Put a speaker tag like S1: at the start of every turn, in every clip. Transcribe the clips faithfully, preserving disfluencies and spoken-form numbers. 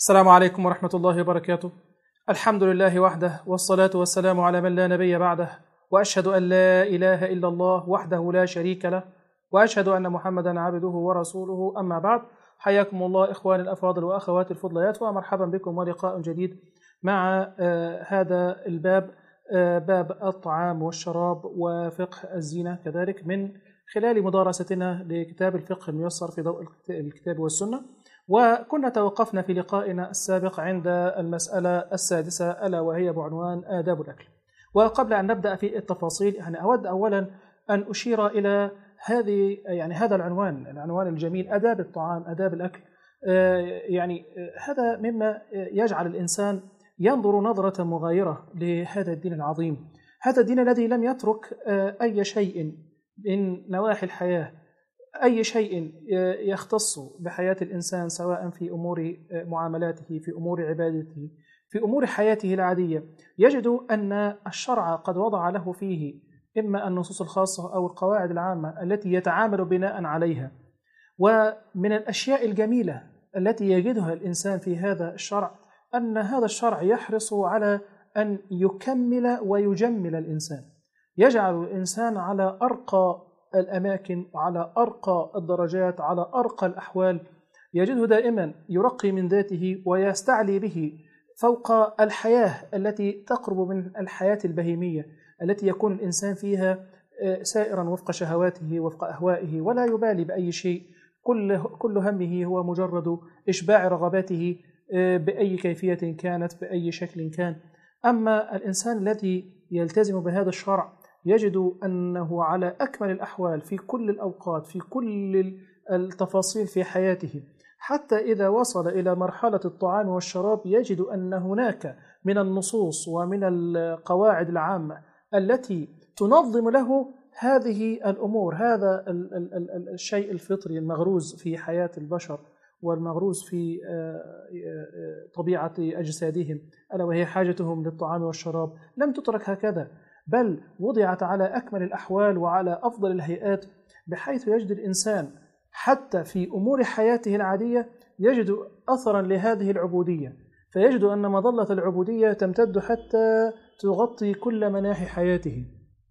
S1: السلام عليكم ورحمة الله وبركاته. الحمد لله وحده، والصلاة والسلام على من لا نبي بعده، وأشهد أن لا إله إلا الله وحده لا شريك له، وأشهد أن محمدا عبده ورسوله. أما بعد، حياكم الله إخواني الأفاضل وأخواتي الفضليات، ومرحبا بكم ولقاء جديد مع آه هذا الباب، آه باب الطعام والشراب وفقه الزينة، كذلك من خلال مدارستنا لكتاب الفقه الميسر في ضوء الكتاب والسنة. وكنا توقفنا في لقائنا السابق عند المسألة السادسة، ألا وهي بعنوان آداب الأكل. وقبل أن نبدأ في التفاصيل، يعني أود أولا أن أشير إلى هذه يعني هذا العنوان العنوان الجميل، آداب الطعام، آداب الأكل. يعني هذا مما يجعل الإنسان ينظر نظرة مغايرة لهذا الدين العظيم، هذا الدين الذي لم يترك أي شيء من نواحي الحياة، أي شيء يختص بحياة الإنسان، سواء في أمور معاملاته، في أمور عبادته، في أمور حياته العادية، يجد أن الشرع قد وضع له فيه إما النصوص الخاصة أو القواعد العامة التي يتعامل بناء عليها. ومن الأشياء الجميلة التي يجدها الإنسان في هذا الشرع أن هذا الشرع يحرص على أن يكمل ويجمل الإنسان، يجعل الإنسان على أرقى الأماكن، على أرقى الدرجات، على أرقى الأحوال، يجده دائما يرقي من ذاته ويستعلي به فوق الحياة التي تقرب من الحياة البهيمية التي يكون الإنسان فيها سائرا وفق شهواته وفق أهوائه، ولا يبالي بأي شيء، كل كل همه هو مجرد إشباع رغباته بأي كيفية كانت، بأي شكل كان. أما الإنسان الذي يلتزم بهذا الشرع يجد أنه على أكمل الأحوال في كل الأوقات، في كل التفاصيل في حياته، حتى إذا وصل إلى مرحلة الطعام والشراب يجد أن هناك من النصوص ومن القواعد العامة التي تنظم له هذه الأمور، هذا الشيء الفطري المغروز في حياة البشر والمغروز في طبيعة أجسادهم، ألا وهي حاجتهم للطعام والشراب، لم تترك هكذا، بل وضعت على أكمل الأحوال وعلى أفضل الهيئات، بحيث يجد الإنسان حتى في أمور حياته العادية يجد أثرا لهذه العبودية، فيجد أن مظلة العبودية تمتد حتى تغطي كل مناحي حياته.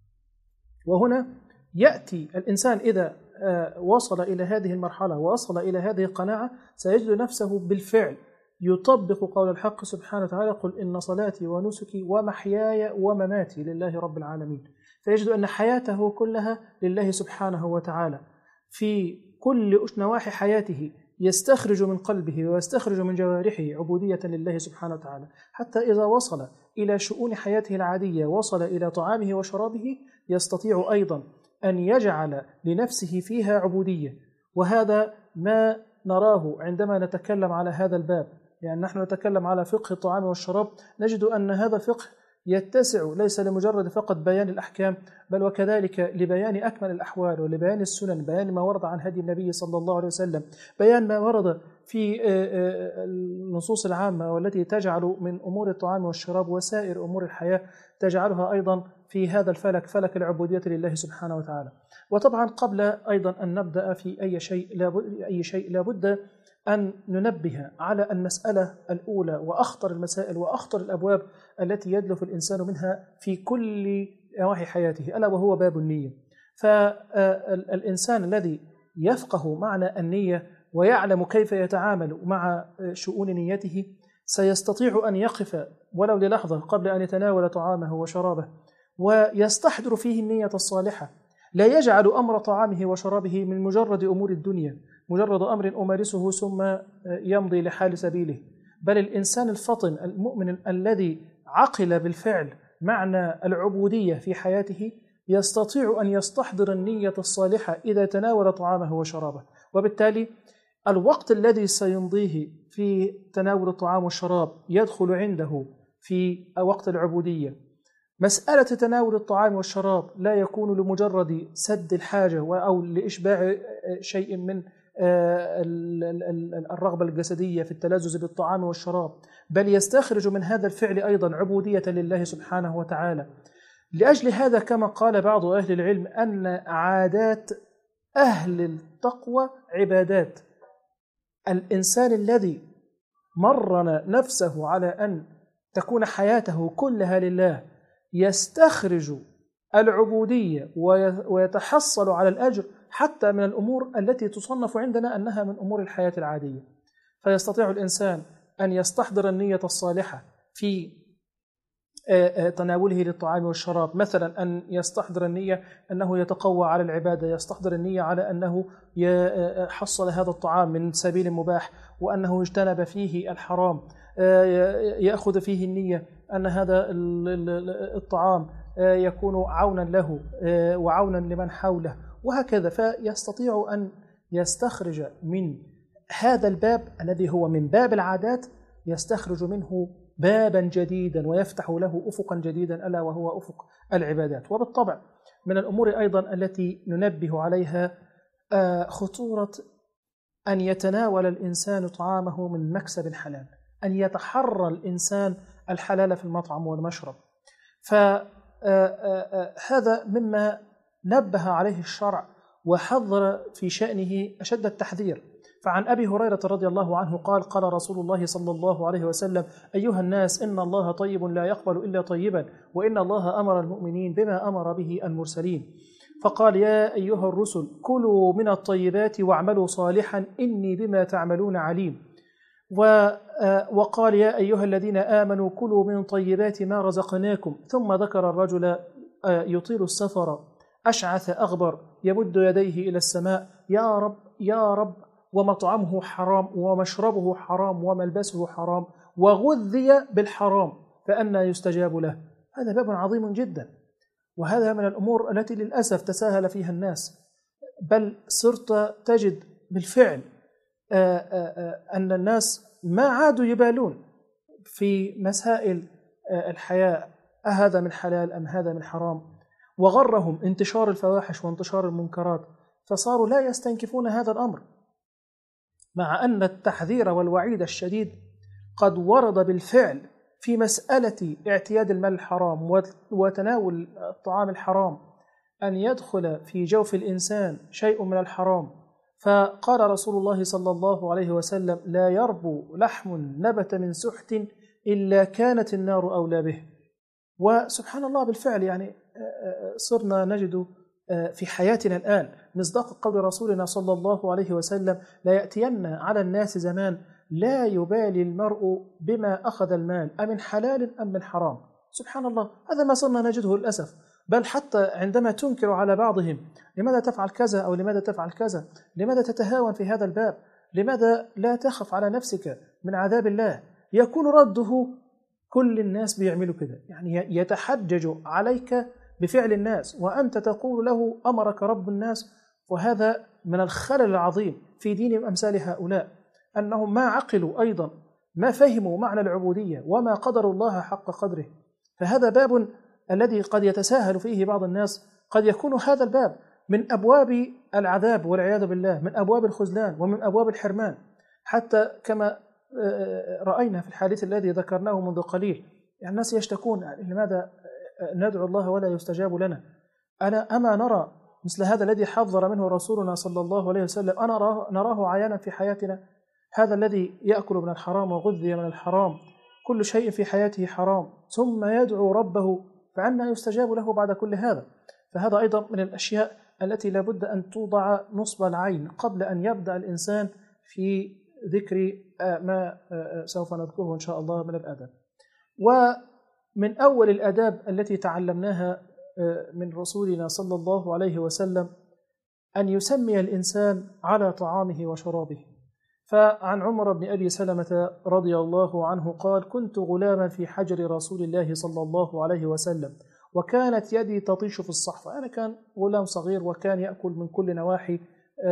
S1: وهنا يأتي الإنسان إذا وصل إلى هذه المرحلة ووصل إلى هذه القناعة سيجد نفسه بالفعل يطبق قول الحق سبحانه وتعالى: قل إن صلاتي ونسكي ومحياي ومماتي لله رب العالمين. فيجد أن حياته كلها لله سبحانه وتعالى، في كل نواحي حياته يستخرج من قلبه ويستخرج من جوارحه عبودية لله سبحانه وتعالى، حتى إذا وصل إلى شؤون حياته العادية، وصل إلى طعامه وشرابه، يستطيع أيضا أن يجعل لنفسه فيها عبودية. وهذا ما نراه عندما نتكلم على هذا الباب، يعني نحن نتكلم على فقه الطعام والشراب، نجد أن هذا الفقه يتسع ليس لمجرد فقط بيان الأحكام، بل وكذلك لبيان أكمل الأحوال ولبيان السنن، بيان ما ورد عن هدي النبي صلى الله عليه وسلم، بيان ما ورد في النصوص العامة والتي تجعل من أمور الطعام والشراب وسائر أمور الحياة تجعلها أيضا في هذا الفلك، فلك العبودية لله سبحانه وتعالى. وطبعا قبل أيضا أن نبدأ في أي شيء لابد, أي شيء لابد أن ننبه على المسألة الأولى وأخطر المسائل وأخطر الأبواب التي يدلف الإنسان منها في كل نواحي حياته، ألا وهو باب النية. فالإنسان الذي يفقه معنى النية ويعلم كيف يتعامل مع شؤون نيته سيستطيع أن يقف ولو للحظة قبل أن يتناول طعامه وشرابه ويستحضر فيه النية الصالحة، لا يجعل أمر طعامه وشرابه من مجرد أمور الدنيا، مجرد أمر أمارسه ثم يمضي لحال سبيله، بل الإنسان الفطن المؤمن الذي عقل بالفعل معنى العبودية في حياته يستطيع أن يستحضر النية الصالحة إذا تناول طعامه وشرابه. وبالتالي الوقت الذي سيمضيه في تناول الطعام والشراب يدخل عنده في وقت العبودية. مسألة تناول الطعام والشراب لا يكون لمجرد سد الحاجة أو لإشباع شيء من الرغبة الجسدية في التلذذ بالطعام والشراب، بل يستخرج من هذا الفعل أيضا عبودية لله سبحانه وتعالى. لأجل هذا كما قال بعض أهل العلم أن عادات أهل التقوى عبادات. الإنسان الذي مرن نفسه على أن تكون حياته كلها لله يستخرج العبودية ويتحصل على الأجر حتى من الأمور التي تصنف عندنا أنها من أمور الحياة العادية. فيستطيع الإنسان أن يستحضر النية الصالحة في تناوله للطعام والشراب، مثلا أن يستحضر النية أنه يتقوى على العبادة، يستحضر النية على أنه يحصل هذا الطعام من سبيل مباح وأنه اجتنب فيه الحرام، يأخذ فيه النية أن هذا الطعام يكون عونا له وعونا لمن حوله، وهكذا. فيستطيع أن يستخرج من هذا الباب الذي هو من باب العادات، يستخرج منه بابا جديدا ويفتح له أفقا جديدا ألا وهو أفق العبادات. وبالطبع من الأمور أيضا التي ننبه عليها خطورة أن يتناول الإنسان طعامه من مكسب حلال، أن يتحرى الإنسان الحلال في المطعم والمشرب. فهذا مما نبه عليه الشرع وحذر في شأنه أشد التحذير. فعن أبي هريرة رضي الله عنه قال: قال رسول الله صلى الله عليه وسلم: أيها الناس، إن الله طيب لا يقبل إلا طيبا، وإن الله أمر المؤمنين بما أمر به المرسلين. فقال: يا أيها الرسل، كلوا من الطيبات واعملوا صالحا إني بما تعملون عليم. وقال: يا أيها الذين آمنوا كلوا من طيبات ما رزقناكم. ثم ذكر الرجل يطيل السفر أشعث أغبر يمد يديه إلى السماء: يا رب يا رب، ومطعمه حرام ومشربه حرام وملبسه حرام وغذي بالحرام فأنى يستجاب له. هذا باب عظيم جدا، وهذا من الأمور التي للأسف تساهل فيها الناس، بل صرت تجد بالفعل أن الناس ما عادوا يبالون في مسائل الحياة، أهذا من حلال أم هذا من حرام، وغرهم انتشار الفواحش وانتشار المنكرات، فصاروا لا يستنكفون هذا الأمر، مع أن التحذير والوعيد الشديد قد ورد بالفعل في مسألة اعتياد المال الحرام وتناول الطعام الحرام، أن يدخل في جوف الإنسان شيء من الحرام. فقال رسول الله صلى الله عليه وسلم: لا يربو لحم نبت من سحت إلا كانت النار أولى به. وسبحان الله بالفعل يعني صرنا نجد في حياتنا الآن مصداق قول رسولنا صلى الله عليه وسلم: لا يأتين على الناس زمان لا يبالي المرء بما أخذ المال أمن حلال أم من حرام. سبحان الله، هذا ما صرنا نجده للأسف. بل حتى عندما تنكر على بعضهم: لماذا تفعل كذا أو لماذا تفعل كذا، لماذا تتهاون في هذا الباب، لماذا لا تخف على نفسك من عذاب الله، يكون رده: كل الناس بيعملوا كده، يعني يتحجج عليك بفعل الناس وأنت تقول له: أمرك رب الناس. وهذا من الخلل العظيم في دين أمثال هؤلاء، أنهم ما عقلوا أيضا، ما فهموا معنى العبودية وما قدروا الله حق قدره. فهذا باب الذي قد يتساهل فيه بعض الناس، قد يكون هذا الباب من أبواب العذاب والعياذ بالله، من أبواب الخذلان ومن أبواب الحرمان، حتى كما رأينا في الحديث الذي ذكرناه منذ قليل. يعني الناس يشتكون: لماذا ندعو الله ولا يستجاب لنا؟ أنا أما نرى مثل هذا الذي حذر منه رسولنا صلى الله عليه وسلم، أنا نراه عيانا في حياتنا، هذا الذي يأكل من الحرام وغذي من الحرام، كل شيء في حياته حرام، ثم يدعو ربه، فعنا يستجاب له بعد كل هذا؟ فهذا أيضا من الأشياء التي لابد أن توضع نصب العين قبل أن يبدأ الإنسان في ذكر ما سوف نذكره إن شاء الله من الآداب. ومن أول الآداب التي تعلمناها من رسولنا صلى الله عليه وسلم أن يسمي الإنسان على طعامه وشرابه. فعن عمر بن أبي سلمة رضي الله عنه قال: كنت غلاما في حجر رسول الله صلى الله عليه وسلم، وكانت يدي تطيش في الصحفة. أنا كان غلام صغير وكان يأكل من كل نواحي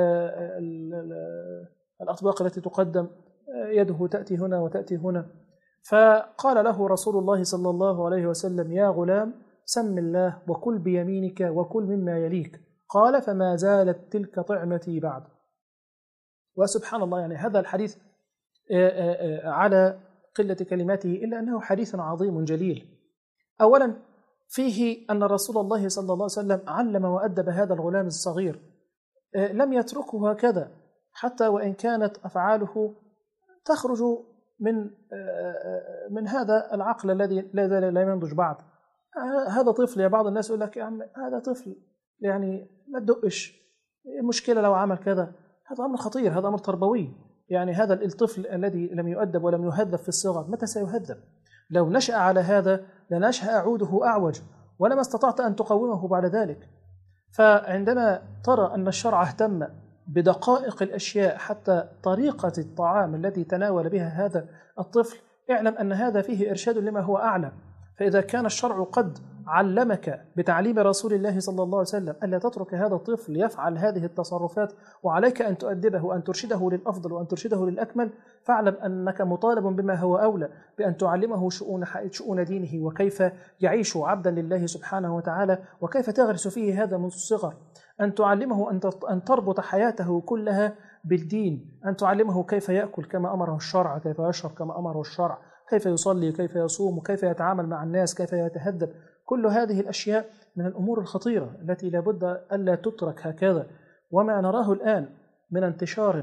S1: الأطباق التي تقدم، يده تأتي هنا وتأتي هنا. فقال له رسول الله صلى الله عليه وسلم: يا غلام، سم الله وكل بيمينك وكل مما يليك. قال: فما زالت تلك طعمتي بعد. وسبحان الله، يعني هذا الحديث على قلة كلماته إلا أنه حديث عظيم جليل. أولا فيه أن رسول الله صلى الله عليه وسلم علم وأدب هذا الغلام الصغير، لم يتركه هكذا، حتى وإن كانت أفعاله تخرج من من هذا العقل الذي لا ينضج بعد. هذا طفل، يا بعض الناس يقول لك يا عم هذا طفل يعني ما تدقش، المشكلة لو عمل كذا. هذا أمر خطير، هذا أمر تربوي. يعني هذا الطفل الذي لم يؤدب ولم يهذب في الصغر متى سيهذب؟ لو نشأ على هذا لنشأ عوده أعوج ولما استطعت أن تقومه بعد ذلك. فعندما ترى أن الشرع اهتم بدقائق الأشياء حتى طريقة الطعام التي تناول بها هذا الطفل، اعلم أن هذا فيه إرشاد لما هو أعلى. فإذا كان الشرع قد علمك بتعليم رسول الله صلى الله عليه وسلم ألا تترك هذا الطفل يفعل هذه التصرفات وعليك أن تؤدبه وأن ترشده للأفضل وأن ترشده للأكمل، فاعلم أنك مطالب بما هو أولى، بأن تعلمه شؤون شؤون دينه وكيف يعيش عبدا لله سبحانه وتعالى، وكيف تغرس فيه هذا منذ الصغر. أن تعلمه أن تربط حياته كلها بالدين، أن تعلمه كيف يأكل كما أمره الشرع، كيف يشرب كما أمره الشرع، كيف يصلي، كيف يصوم، وكيف يتعامل مع الناس، كيف يتهذب. كل هذه الأشياء من الأمور الخطيرة التي لابد ألا تترك هكذا. وما نراه الآن من انتشار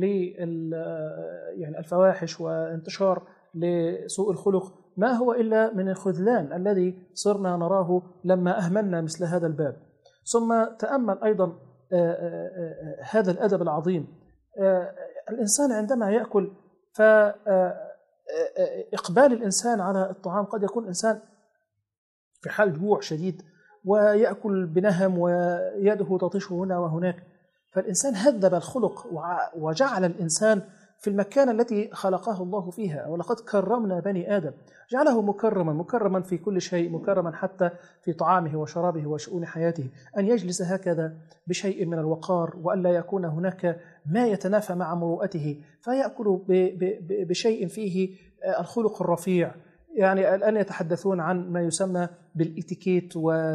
S1: يعني الفواحش وانتشار لسوء الخلق ما هو إلا من الخذلان الذي صرنا نراه لما أهملنا مثل هذا الباب. ثم تأمل أيضا هذا الأدب العظيم. الإنسان عندما يأكل فإقبال الإنسان على الطعام قد يكون إنسان في حال جوع شديد ويأكل بنهم ويده تطيش هنا وهناك، فالإنسان هذب الخلق وجعل الإنسان في المكان التي خلقه الله فيها. ولقد كرمنا بني آدم، جعله مكرما مكرما في كل شيء، مكرما حتى في طعامه وشرابه وشؤون حياته، أن يجلس هكذا بشيء من الوقار وألا يكون هناك ما يتنافى مع مروءته، فيأكل بشيء فيه الخلق الرفيع. يعني الآن يتحدثون عن ما يسمى بالإتيكيت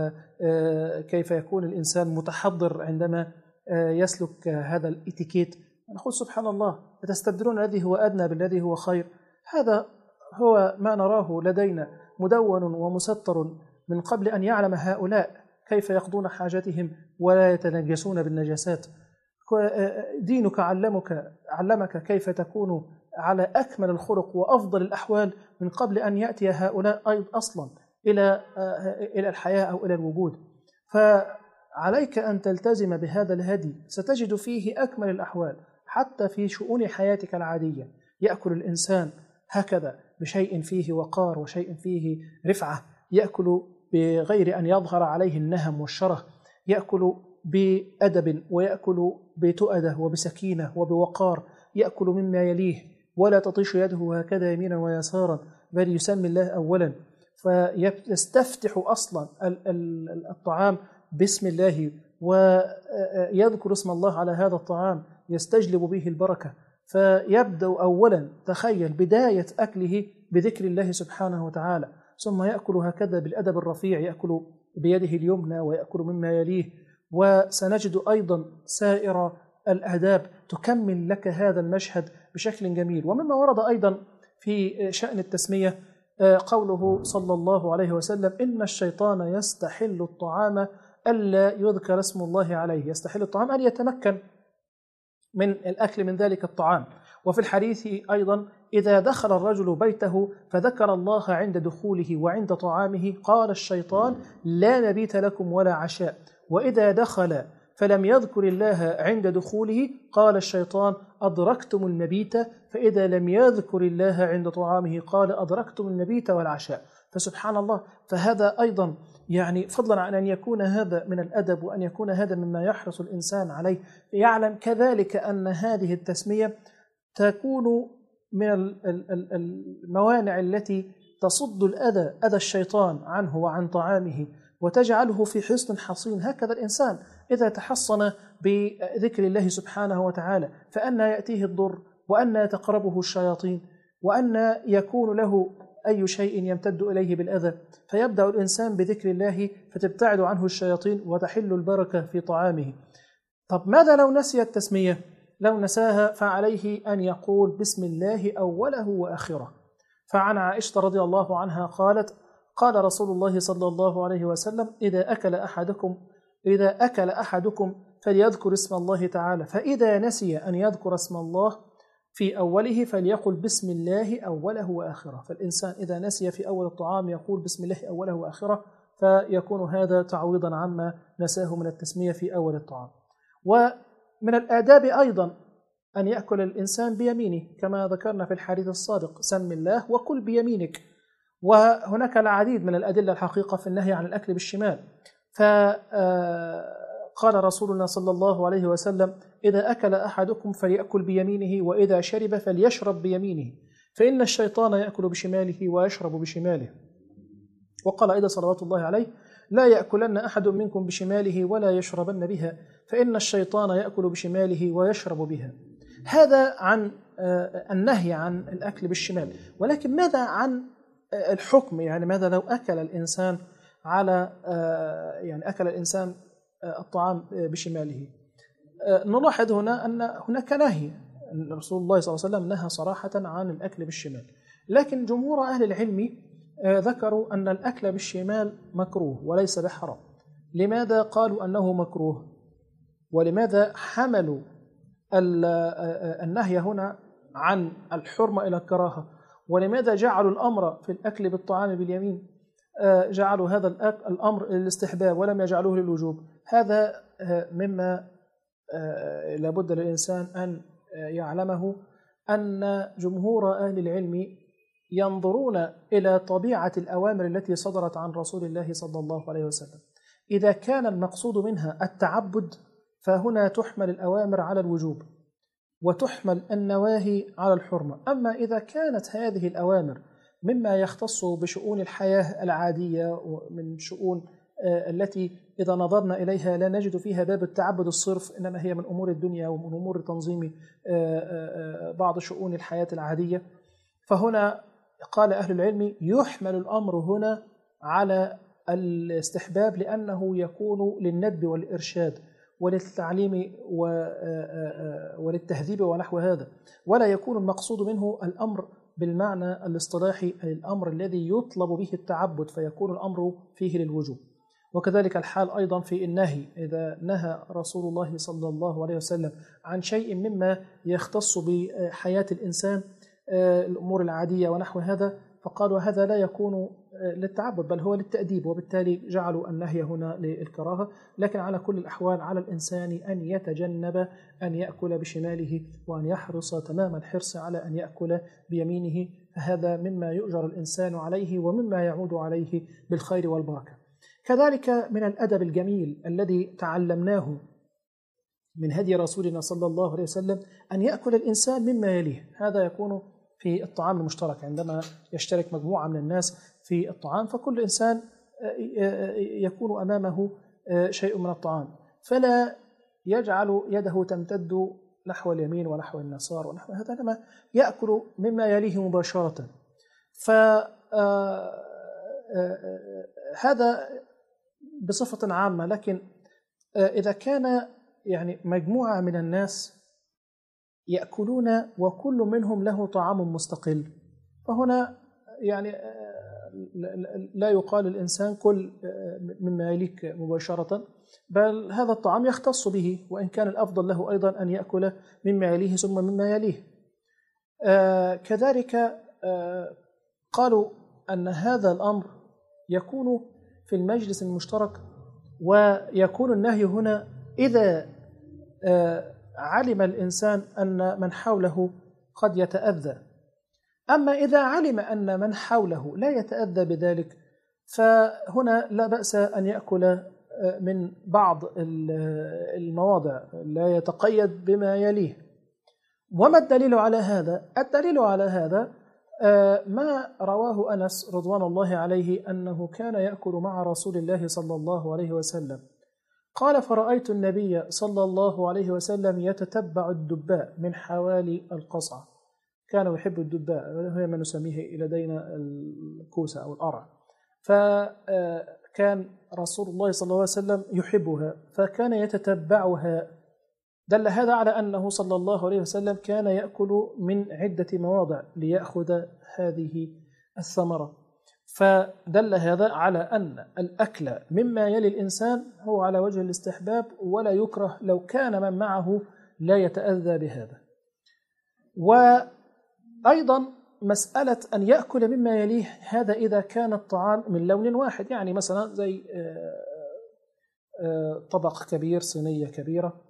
S1: وكيف يكون الإنسان متحضر عندما يسلك هذا الإتيكيت. نقول سبحان الله، أتستبدلون الذي هو أدنى بالذي هو خير؟ هذا هو ما نراه لدينا مدون ومسطر من قبل أن يعلم هؤلاء كيف يقضون حاجتهم ولا يتنجسون بالنجاسات. دينك علمك علمك كيف تكون على أكمل الخلق وأفضل الأحوال من قبل أن يأتي هؤلاء أيضا أصلا إلى إلى الحياة أو إلى الوجود. فعليك أن تلتزم بهذا الهدي، ستجد فيه أكمل الأحوال حتى في شؤون حياتك العادية. يأكل الإنسان هكذا بشيء فيه وقار وشيء فيه رفعة، يأكل بغير أن يظهر عليه النهم والشره، يأكل بأدب ويأكل بتؤدة وبسكينة وبوقار، يأكل مما يليه ولا تطيش يده هكذا يمينا ويسارا، بل يسمي الله أولا، فيستفتح أصلا الطعام بسم الله ويذكر اسم الله على هذا الطعام يستجلب به البركة. فيبدأ أولا، تخيل بداية أكله بذكر الله سبحانه وتعالى، ثم يأكل هكذا بالأدب الرفيع، يأكل بيده اليمنى ويأكل مما يليه. وسنجد أيضا سائر الآداب تكمل لك هذا المشهد بشكل جميل. ومما ورد أيضا في شأن التسمية قوله صلى الله عليه وسلم: إن الشيطان يستحل الطعام ألا يذكر اسم الله عليه. يستحل الطعام أن يتمكن من الأكل من ذلك الطعام. وفي الحديث أيضا: إذا دخل الرجل بيته فذكر الله عند دخوله وعند طعامه قال الشيطان: لا مبيت لكم ولا عشاء. وإذا دخل فلم يذكر الله عند دخوله قال الشيطان: أدركتم المبيت. فإذا لم يذكر الله عند طعامه قال: أدركتم المبيت والعشاء. فسبحان الله، فهذا أيضا يعني فضلا عن أن يكون هذا من الأدب وأن يكون هذا مما يحرص الإنسان عليه، يعلم كذلك أن هذه التسمية تكون من الموانع التي تصد الأذى أذى الشيطان عنه وعن طعامه وتجعله في حصن حصين. هكذا الإنسان إذا تحصن بذكر الله سبحانه وتعالى فأن يأتيه الضر وأن يتقربه الشياطين وأن يكون له أي شيء يمتد إليه بالأذى. فيبدأ الإنسان بذكر الله فتبتعد عنه الشياطين وتحل البركة في طعامه. طب ماذا لو نسي التسمية؟ لو نساها فعليه أن يقول بسم الله أوله وآخره. فعن عائشة رضي الله عنها قالت: قال رسول الله صلى الله عليه وسلم: إذا أكل أحدكم إذا أكل أحدكم فليذكر اسم الله تعالى، فإذا نسي أن يذكر اسم الله في أوله فليقل بسم الله أوله وآخره. فالإنسان إذا نسي في أول الطعام يقول بسم الله أوله وآخره، فيكون هذا تعويضا عما نساه من التسمية في أول الطعام. ومن الآداب أيضا أن يأكل الإنسان بيمينه كما ذكرنا في الحديث السابق: سم الله وكل بيمينك. وهناك العديد من الأدلة الحقيقة في النهي عن الأكل بالشمال. فقال رسولنا صلى الله عليه وسلم: إذا أكل أحدكم فليأكل بيمينه، وإذا شرب فليشرب بيمينه، فإن الشيطان يأكل بشماله ويشرب بشماله. وقال أيضا صلوات الله عليه: لا يأكلن أحد منكم بشماله ولا يشربن بها، فإن الشيطان يأكل بشماله ويشرب بها. هذا عن النهي عن الأكل بالشمال. ولكن ماذا عن الحكم؟ يعني ماذا لو أكل الإنسان على يعني أكل الإنسان الطعام بشماله؟ نلاحظ هنا أن هناك نهي. رسول الله صلى الله عليه وسلم نهى صراحة عن الأكل بالشمال، لكن جمهور أهل العلم ذكروا أن الأكل بالشمال مكروه وليس بحرام. لماذا قالوا أنه مكروه؟ ولماذا حملوا النهي هنا عن الحرمة إلى الكراهة؟ ولماذا جعلوا الأمر في الأكل بالطعام باليمين جعلوا هذا الأمر للاستحباب ولم يجعلوه للوجوب؟ هذا مما لابد للإنسان أن يعلمه، أن جمهور أهل العلم ينظرون إلى طبيعة الأوامر التي صدرت عن رسول الله صلى الله عليه وسلم. إذا كان المقصود منها التعبد فهنا تحمل الأوامر على الوجوب وتحمل النواهي على الحرمة. أما إذا كانت هذه الأوامر مما يختص بشؤون الحياة العادية ومن شؤون التي إذا نظرنا إليها لا نجد فيها باب التعبد الصرف، إنما هي من أمور الدنيا ومن أمور تنظيم بعض شؤون الحياة العادية، فهنا قال أهل العلم يحمل الأمر هنا على الاستحباب، لأنه يكون للندب والإرشاد وللتعليم وللتهذيب ونحو هذا، ولا يكون المقصود منه الأمر بالمعنى الاصطلاحي أي الأمر الذي يطلب به التعبد، فيكون الأمر فيه للوجوب. وكذلك الحال أيضا في النهي. إذا نهى رسول الله صلى الله عليه وسلم عن شيء مما يختص بحياة الإنسان الأمور العادية ونحو هذا، فقالوا هذا لا يكون للتعبد بل هو للتأديب، وبالتالي جعلوا النهي هنا للكراهة. لكن على كل الأحوال على الإنسان أن يتجنب أن يأكل بشماله وأن يحرص تمام الحرص على أن يأكل بيمينه، فهذا مما يؤجر الإنسان عليه ومما يعود عليه بالخير والبركة. كذلك من الأدب الجميل الذي تعلمناه من هدي رسولنا صلى الله عليه وسلم أن يأكل الإنسان مما يليه. هذا يكون في الطعام المشترك، عندما يشترك مجموعة من الناس في الطعام فكل إنسان يكون أمامه شيء من الطعام، فلا يجعل يده تمتد نحو اليمين ونحو اليسار ونحو هذا، إنما يأكل مما يليه مباشرة. فهذا بصفة عامة. لكن إذا كان يعني مجموعة من الناس يأكلون وكل منهم له طعام مستقل، فهنا يعني لا يقال الإنسان كل مما يليك مباشرة، بل هذا الطعام يختص به، وإن كان الأفضل له أيضا أن يأكل مما يليه ثم مما يليه. آه كذلك آه قالوا أن هذا الأمر يكون في المجلس المشترك، ويكون النهي هنا إذا آه علم الإنسان أن من حوله قد يتأذى. أما إذا علم أن من حوله لا يتأذى بذلك فهنا لا بأس أن يأكل من بعض المواضع، لا يتقيد بما يليه. وما الدليل على هذا؟ الدليل على هذا ما رواه أنس رضوان الله عليه أنه كان يأكل مع رسول الله صلى الله عليه وسلم. قال: فرأيت النبي صلى الله عليه وسلم يتتبع الدباء من حوالي القصعة. كان يحب الدباء، هي ما نسميه لدينا الكوسة أو الأرع، فكان رسول الله صلى الله عليه وسلم يحبها فكان يتتبعها. دل هذا على أنه صلى الله عليه وسلم كان يأكل من عدة مواضع ليأخذ هذه الثمرة، فدل هذا على أن الأكل مما يلي الإنسان هو على وجه الاستحباب، ولا يكره لو كان من معه لا يتأذى بهذا. وأيضا مسألة أن يأكل مما يليه، هذا إذا كان الطعام من لون واحد، يعني مثلا زي طبق كبير، صينية كبيرة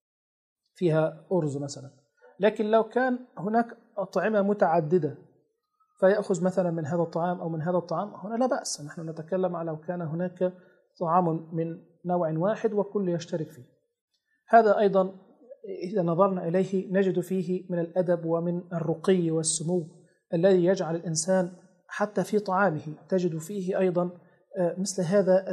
S1: فيها أرز مثلا. لكن لو كان هناك أطعمة متعددة فيأخذ مثلا من هذا الطعام أو من هذا الطعام، هنا لا بأس. نحن نتكلم على لو كان هناك طعام من نوع واحد وكل يشترك فيه. هذا أيضا إذا نظرنا إليه نجد فيه من الأدب ومن الرقي والسمو الذي يجعل الإنسان حتى في طعامه تجد فيه أيضا مثل هذا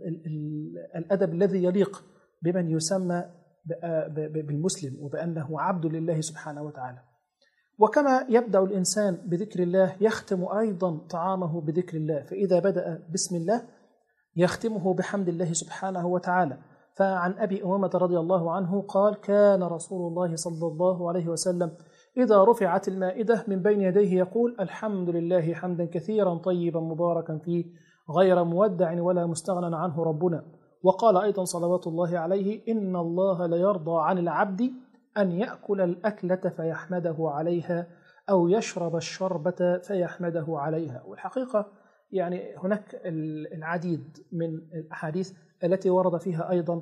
S1: الأدب الذي يليق بمن يسمى بالمسلم وبأنه عبد لله سبحانه وتعالى. وكما يبدأ الإنسان بذكر الله يختم أيضا طعامه بذكر الله، فإذا بدأ بسم الله يختمه بحمد الله سبحانه وتعالى. فعن أبي أمامة رضي الله عنه قال: كان رسول الله صلى الله عليه وسلم إذا رفعت المائدة من بين يديه يقول: الحمد لله حمدا كثيرا طيبا مباركا فيه غير مودع ولا مستغنى عنه ربنا. وقال أيضا صلوات الله عليه: إن الله ليرضى عن العبد أن يأكل الأكلة فيحمده عليها أو يشرب الشربة فيحمده عليها. والحقيقة يعني هناك العديد من الأحاديث التي ورد فيها أيضا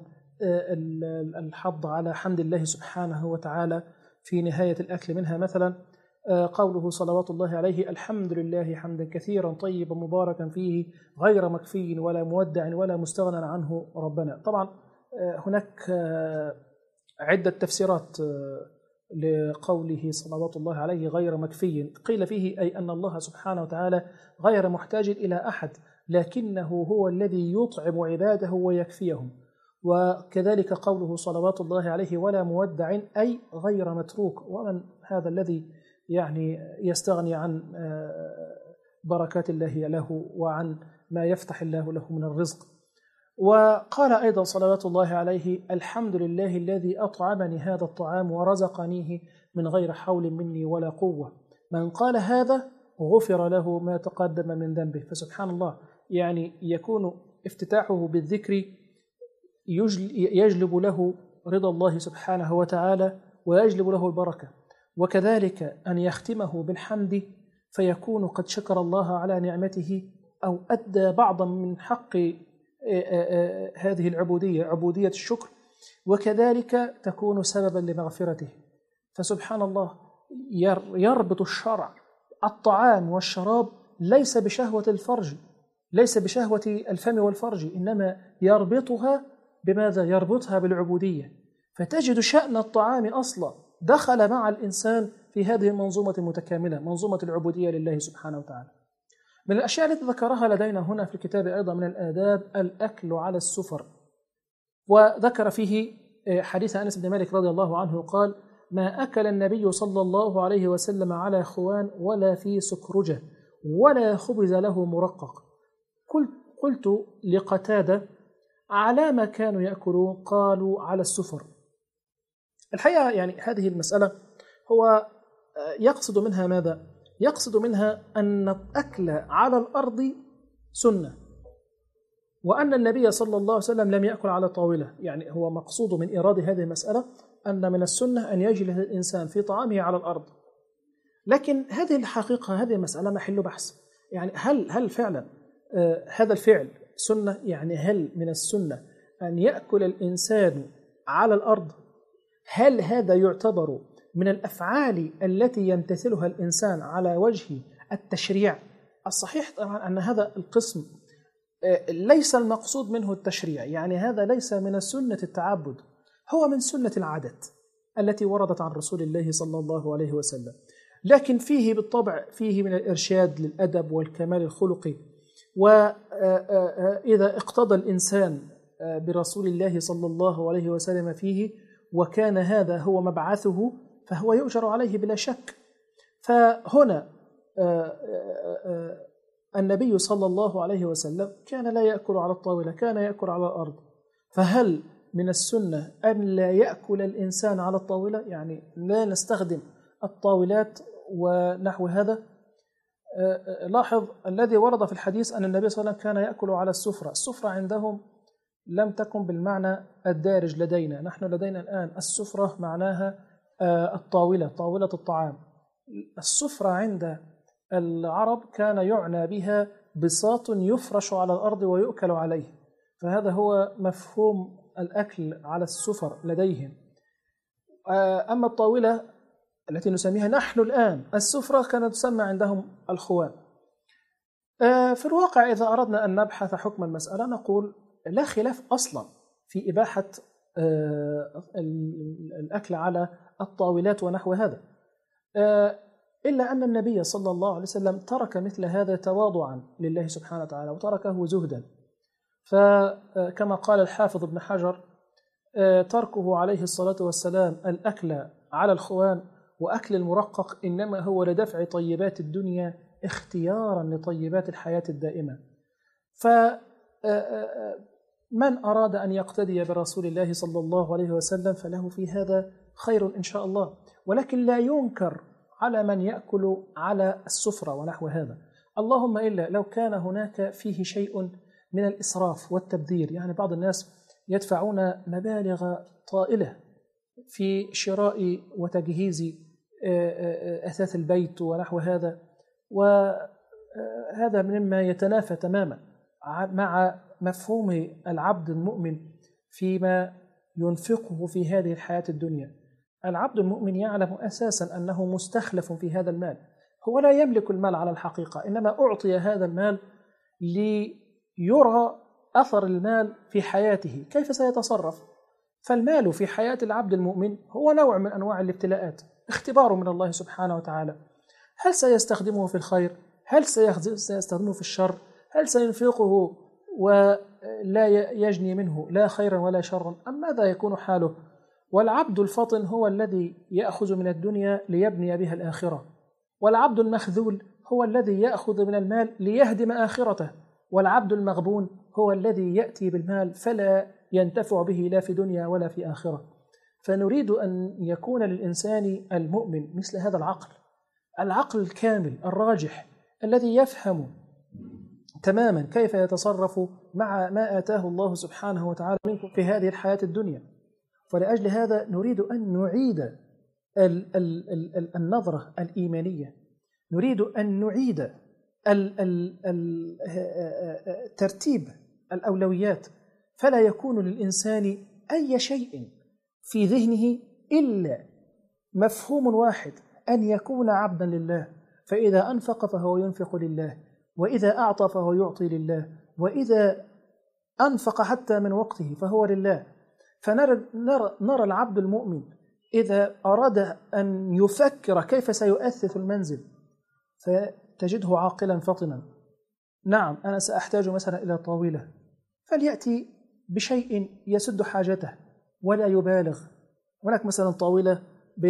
S1: الحض على حمد الله سبحانه وتعالى في نهاية الأكل، منها مثلا قوله صلوات الله عليه: الحمد لله حمدا كثيرا طيبا مباركا فيه غير مكفي ولا مودع ولا مستغنى عنه ربنا. طبعا هناك عدة تفسيرات لقوله صلوات الله عليه غير مكفي، قيل فيه أي أن الله سبحانه وتعالى غير محتاج إلى أحد، لكنه هو الذي يطعم عباده ويكفيهم. وكذلك قوله صلوات الله عليه ولا مودع أي غير متروك، ومن هذا الذي يعني يستغني عن بركات الله له وعن ما يفتح الله له من الرزق. وقال أيضا صلوات الله عليه: الحمد لله الذي أطعمني هذا الطعام ورزقنيه من غير حول مني ولا قوة. من قال هذا غفر له ما تقدم من ذنبه. فسبحان الله، يعني يكون افتتاحه بالذكر يجلب له رضا الله سبحانه وتعالى ويجلب له البركة، وكذلك أن يختمه بالحمد فيكون قد شكر الله على نعمته أو أدى بعضا من حق هذه العبودية، عبودية الشكر، وكذلك تكون سببا لمغفرته. فسبحان الله، يربط الشرع الطعام والشراب ليس بشهوة الفرج، ليس بشهوة الفم والفرج، إنما يربطها بماذا؟ يربطها بالعبودية. فتجد شأن الطعام أصلا دخل مع الإنسان في هذه المنظومة المتكاملة، منظومة العبودية لله سبحانه وتعالى. من الأشياء التي ذكرها لدينا هنا في الكتاب أيضا من الآداب الأكل على السفر، وذكر فيه حديث أنس بن مالك رضي الله عنه قال: ما أكل النبي صلى الله عليه وسلم على خوان ولا في سكرجة ولا خبز له مرقق. قلت لقتادة: على ما كانوا يأكلون؟ قالوا: على السفر. الحقيقة يعني هذه المسألة هو يقصد منها ماذا؟ يقصد منها أن الأكل على الأرض سنة، وأن النبي صلى الله عليه وسلم لم يأكل على طاولة. يعني هو مقصود من إيراد هذه المسألة أن من السنة أن يجلس الإنسان في طعامه على الأرض. لكن هذه الحقيقة، هذه المسألة محل بحث. يعني هل هل فعلا آه هذا الفعل سنة؟ يعني هل من السنة أن يأكل الإنسان على الأرض؟ هل هذا يعتبر من الأفعال التي يمتثلها الإنسان على وجه التشريع؟ الصحيح طبعا أن هذا القسم ليس المقصود منه التشريع، يعني هذا ليس من سنة التعبد، هو من سنة العادات التي وردت عن رسول الله صلى الله عليه وسلم، لكن فيه بالطبع فيه من الإرشاد للأدب والكمال الخلقي. وإذا اقتضى الإنسان برسول الله صلى الله عليه وسلم فيه وكان هذا هو مبعثه فهو يؤجر عليه بلا شك. فهنا النبي صلى الله عليه وسلم كان لا يأكل على الطاولة، كان يأكل على الأرض. فهل من السنة أن لا يأكل الإنسان على الطاولة؟ يعني لا نستخدم الطاولات ونحو هذا. لاحظ الذي ورد في الحديث أن النبي صلى الله عليه وسلم كان يأكل على السفرة. السفرة عندهم لم تكن بالمعنى الدارج لدينا. نحن لدينا الآن السفرة معناها الطاولة، طاولة الطعام. السفرة عند العرب كان يعنى بها بساط يفرش على الأرض ويؤكل عليه، فهذا هو مفهوم الأكل على السفر لديهم. أما الطاولة التي نسميها نحن الآن السفرة كانت تسمى عندهم الخوان. في الواقع إذا أردنا أن نبحث حكم المسألة نقول لا خلاف أصلا في إباحة الأكل على الطاولات ونحو هذا، إلا أن النبي صلى الله عليه وسلم ترك مثل هذا تواضعا لله سبحانه وتعالى وتركه زهدا. فكما قال الحافظ ابن حجر تركه عليه الصلاة والسلام الأكل على الخوان وأكل المرقق إنما هو لدفع طيبات الدنيا اختيارا لطيبات الحياة الدائمة. فمن أراد أن يقتدي برسول الله صلى الله عليه وسلم فله في هذا خير إن شاء الله، ولكن لا ينكر على من يأكل على السفرة ونحو هذا، اللهم إلا لو كان هناك فيه شيء من الإسراف والتبذير. يعني بعض الناس يدفعون مبالغ طائلة في شراء وتجهيز أثاث البيت ونحو هذا، وهذا مما يتنافى تماما مع مفهوم العبد المؤمن فيما ينفقه في هذه الحياة الدنيا. العبد المؤمن يعلم أساسا أنه مستخلف في هذا المال، هو لا يملك المال على الحقيقة، إنما أعطي هذا المال ليرى أثر المال في حياته كيف سيتصرف. فالمال في حياة العبد المؤمن هو نوع من أنواع الابتلاءات، اختبار من الله سبحانه وتعالى، هل سيستخدمه في الخير؟ هل سيستخدمه في الشر؟ هل سينفقه ولا يجني منه لا خيرا ولا شرا؟ أم ماذا يكون حاله؟ والعبد الفطن هو الذي يأخذ من الدنيا ليبني بها الآخرة، والعبد المخذول هو الذي يأخذ من المال ليهدم آخرته، والعبد المغبون هو الذي يأتي بالمال فلا ينتفع به لا في دنيا ولا في آخرة. فنريد أن يكون للإنسان المؤمن مثل هذا العقل، العقل الكامل الراجح الذي يفهم تماما كيف يتصرف مع ما آتاه الله سبحانه وتعالى منكم في هذه الحياة الدنيا. فلأجل هذا نريد أن نعيد ال ال ال النظرة الإيمانية، نريد أن نعيد ال ال ال ترتيب الأولويات، فلا يكون للإنسان أي شيء في ذهنه إلا مفهوم واحد، أن يكون عبدا لله، فإذا أنفق فهو ينفق لله، وإذا أعطى فهو يعطي لله، وإذا أنفق حتى من وقته فهو لله. فنرى نرى, نرى العبد المؤمن إذا أراد أن يفكر كيف سيؤثث المنزل فتجده عاقلا فطنا. نعم أنا سأحتاج مثلا إلى طاولة، فليأتي بشيء يسد حاجته ولا يبالغ. هناك مثلا طاولة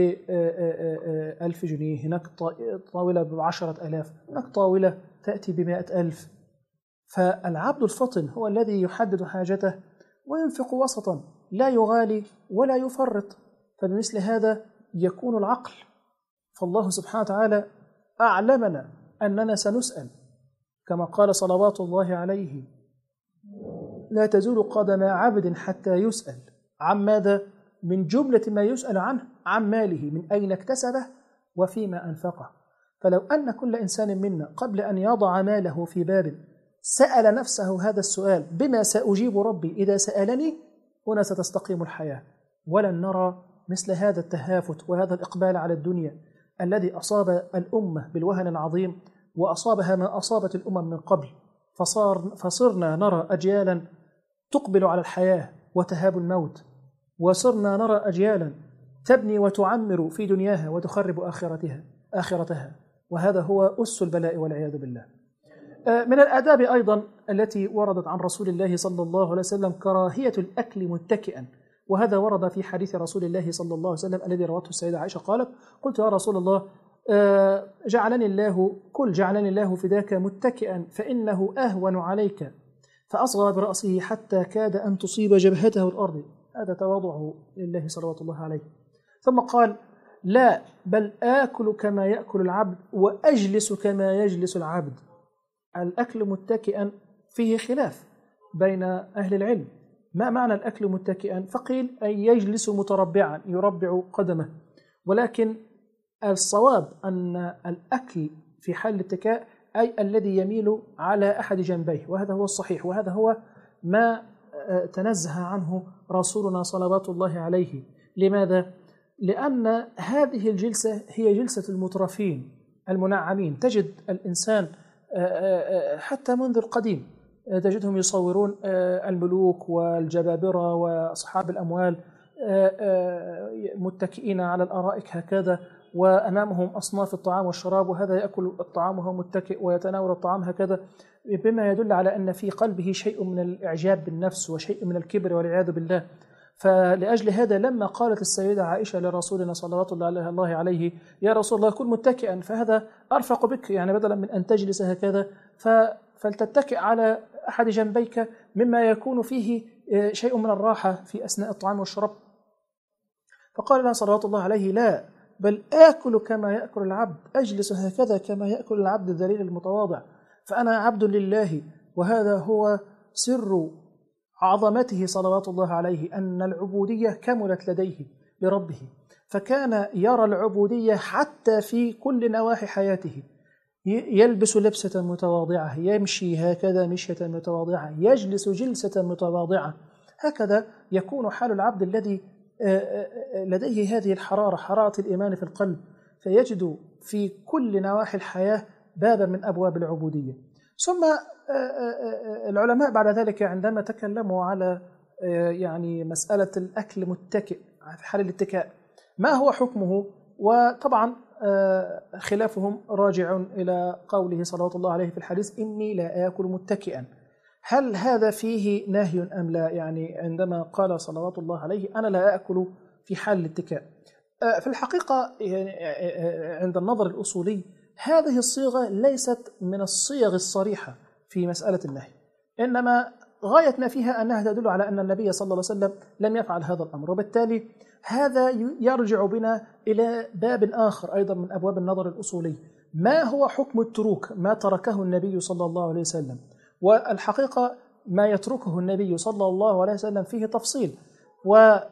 S1: بألف جنيه، هناك طاولة بعشرة ألاف، هناك طاولة تأتي بمائة ألف. فالعبد الفطن هو الذي يحدد حاجته وينفق وسطا، لا يغالي ولا يفرط. فبمثل هذا يكون العقل. فالله سبحانه وتعالى أعلمنا أننا سنسأل، كما قال صلوات الله عليه: لا تزول قدم عبد حتى يسأل عن ماذا؟ من جملة ما يسأل عنه عن ماله، من أين اكتسبه وفيما أنفقه. فلو أن كل إنسان منا قبل أن يضع ماله في باب سأل نفسه هذا السؤال: بما سأجيب ربي إذا سألني؟ هنا ستستقيم الحياة، ولن نرى مثل هذا التهافت وهذا الإقبال على الدنيا الذي أصاب الأمة بالوهن العظيم، وأصابها ما أصابت الأمم من قبل. فصار فصرنا نرى أجيالا تقبل على الحياة وتهاب الموت، وصرنا نرى أجيالا تبني وتعمر في دنياها وتخرب آخرتها آخرتها وهذا هو أس البلاء والعياذ بالله. من الآداب أيضا التي وردت عن رسول الله صلى الله عليه وسلم كراهية الأكل متكئا، وهذا ورد في حديث رسول الله صلى الله عليه وسلم الذي روته السيدة عائشة قالت: قلت يا رسول الله جعلني الله كل جعلني الله فداك متكئا فإنه أهون عليك، فأصغى برأسه حتى كاد أن تصيب جبهته الأرض. هذا تواضعه لله صلوات الله عليه. ثم قال: لا، بل آكل كما يأكل العبد وأجلس كما يجلس العبد. الأكل متكئا فيه خلاف بين أهل العلم، ما معنى الأكل متكئا؟ فقيل أن يجلس متربعا يربع قدمه، ولكن الصواب أن الأكل في حال الاتكاء أي الذي يميل على أحد جنبيه، وهذا هو الصحيح، وهذا هو ما تنزه عنه رسولنا صلوات الله عليه. لماذا؟ لأن هذه الجلسة هي جلسة المترفين المنعمين. تجد الإنسان حتى منذ القديم تجدهم يصورون الملوك والجبابرة وأصحاب الأموال متكئين على الأرائك هكذا، وأمامهم أصناف الطعام والشراب، وهذا يأكل الطعام وهو متكئ ويتناول الطعام هكذا، بما يدل على أن في قلبه شيء من الإعجاب بالنفس وشيء من الكبر والعياذ بالله. فلأجل هذا لما قالت السيدة عائشة لرسولنا صلوات الله عليه: يا رسول الله كن متكئا، فهذا أرفق بك، يعني بدلا من أن تجلس هكذا فلتتكئ على أحد جنبيك مما يكون فيه شيء من الراحة في أثناء الطعام والشراب. فقال لها صلوات الله عليه: لا، بل آكل كما يأكل العبد، أجلس هكذا كما يأكل العبد الذليل المتواضع، فأنا عبد لله. وهذا هو سر عظمته صلوات الله عليه، أن العبودية كملت لديه لربه، فكان يرى العبودية حتى في كل نواحي حياته. يلبس لبسة متواضعة، يمشي هكذا مشية متواضعة، يجلس جلسة متواضعة. هكذا يكون حال العبد الذي لديه هذه الحرارة، حرارة الإيمان في القلب، فيجد في كل نواحي الحياة بابا من أبواب العبودية. ثم العلماء بعد ذلك عندما تكلموا على يعني مسألة الأكل متكئ في حال الاتكاء ما هو حكمه، وطبعا خلافهم راجع إلى قوله صلوات الله عليه في الحديث: إني لا آكل متكئا. هل هذا فيه نهي أم لا؟ يعني عندما قال صلوات الله عليه أنا لا أكل في حال الاتكاء، في الحقيقة يعني عند النظر الأصولي هذه الصيغة ليست من الصيغ الصريحة في مسألة النهي، إنما غاية ما فيها أنها تدل على أن النبي صلى الله عليه وسلم لم يفعل هذا الأمر، وبالتالي هذا يرجع بنا إلى باب آخر أيضا من أبواب النظر الأصولي: ما هو حكم التروك، ما تركه النبي صلى الله عليه وسلم؟ والحقيقة ما يتركه النبي صلى الله عليه وسلم فيه تفصيل، و